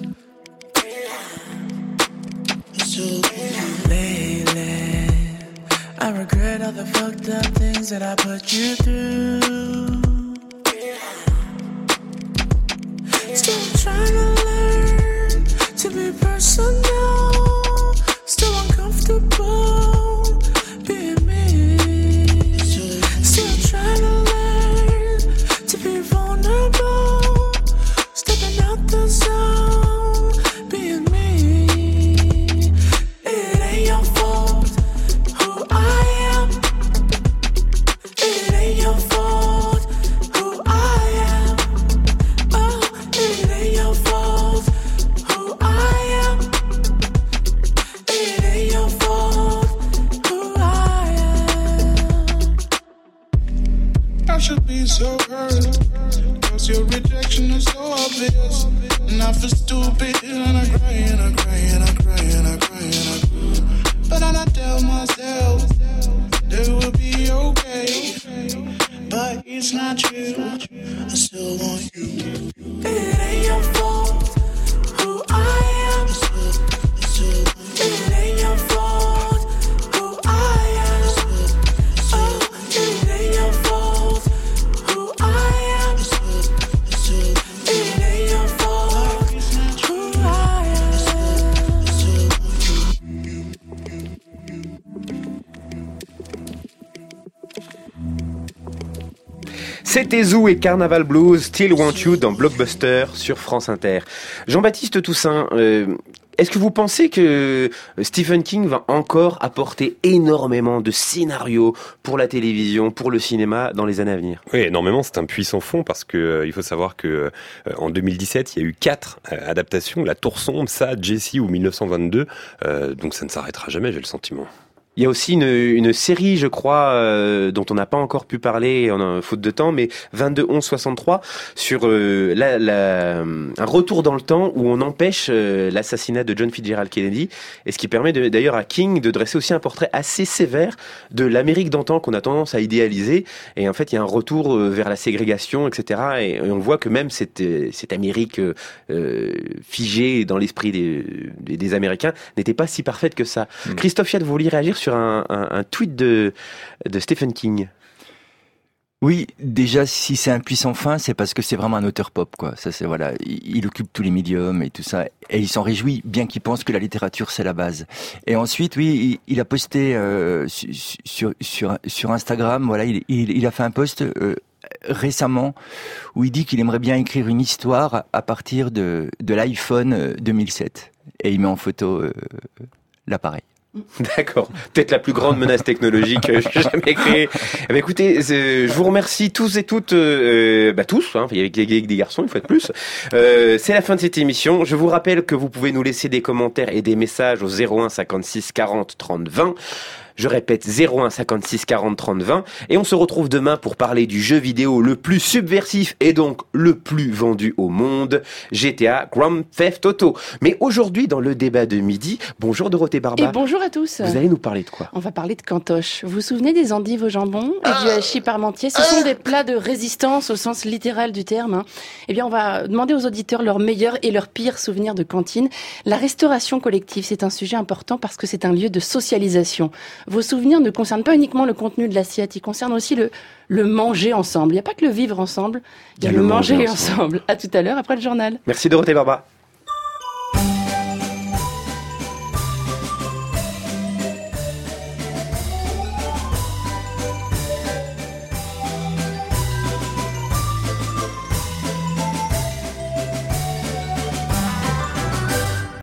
Lately, I regret all the fucked up things that I put you through. Still trying to learn to be personal. Still uncomfortable being me. Still trying to learn to be vulnerable. Stepping out the zone, being me. It ain't your fault who I am. It ain't your fault who I am. Oh, it ain't your fault who I am. It ain't your fault who I am. I should be so hurt, cause your rejection is so obvious. And I feel stupid, and I cry, and I cry, and I cry, and I cry, and I cry. But then I tell myself that it will be okay. But it's not true, C'était Zou et Carnaval Blues, Still Want You dans Blockbuster sur France Inter. Jean-Baptiste Toussaint, est-ce que vous pensez que Stephen King va encore apporter énormément de scénarios pour la télévision, pour le cinéma dans les années à venir? Oui, énormément. C'est un puits sans fond parce que il faut savoir que en 2017, il y a eu 4 adaptations. La Tour sombre, ça, Jessie ou 1922. Donc ça ne s'arrêtera jamais, j'ai le sentiment. Il y a aussi une série, je crois, dont on n'a pas encore pu parler, faute de temps, mais 22-11-63, sur un retour dans le temps où on empêche l'assassinat de John Fitzgerald Kennedy, et ce qui permet d'ailleurs à King de dresser aussi un portrait assez sévère de l'Amérique d'antan qu'on a tendance à idéaliser. Et en fait, il y a un retour vers la ségrégation, etc. Et on voit que même cette Amérique figée dans l'esprit des Américains n'était pas si parfaite que ça. Christophe Fiat, vous vouliez réagir sur un tweet de Stephen King? Oui, déjà, si c'est un puits sans fin, c'est parce que c'est vraiment un auteur pop, quoi. Ça, c'est, voilà, il occupe tous les médiums et tout ça, et il s'en réjouit, bien qu'il pense que la littérature, c'est la base. Et ensuite, oui, il a posté sur Instagram, voilà, il a fait un post récemment où il dit qu'il aimerait bien écrire une histoire à partir de l'iPhone 2007, et il met en photo l'appareil. D'accord, peut-être la plus grande menace technologique jamais créée. Eh bien, écoutez, je vous remercie tous et toutes, tous, hein, il y a des garçons, une fois de plus. C'est la fin de cette émission. Je vous rappelle que vous pouvez nous laisser des commentaires et des messages au 01 56 40 30 20. Je répète, 01 56 40 30 20. Et on se retrouve demain pour parler du jeu vidéo le plus subversif et donc le plus vendu au monde, GTA Grand Theft Auto. Mais aujourd'hui, dans le débat de midi, bonjour Dorothée Barba. Et bonjour à tous. Vous allez nous parler de quoi? On va parler de cantoche. Vous vous souvenez des endives au jambon et du hachis parmentier? Ce sont des plats de résistance au sens littéral du terme. Hein. Eh bien, on va demander aux auditeurs leurs meilleurs et leurs pires souvenirs de cantine. La restauration collective, c'est un sujet important parce que c'est un lieu de socialisation. Vos souvenirs ne concernent pas uniquement le contenu de l'assiette, ils concernent aussi le manger ensemble. Il n'y a pas que le vivre ensemble, il y a le manger ensemble. À tout à l'heure après le journal. Merci Dorothée Barba.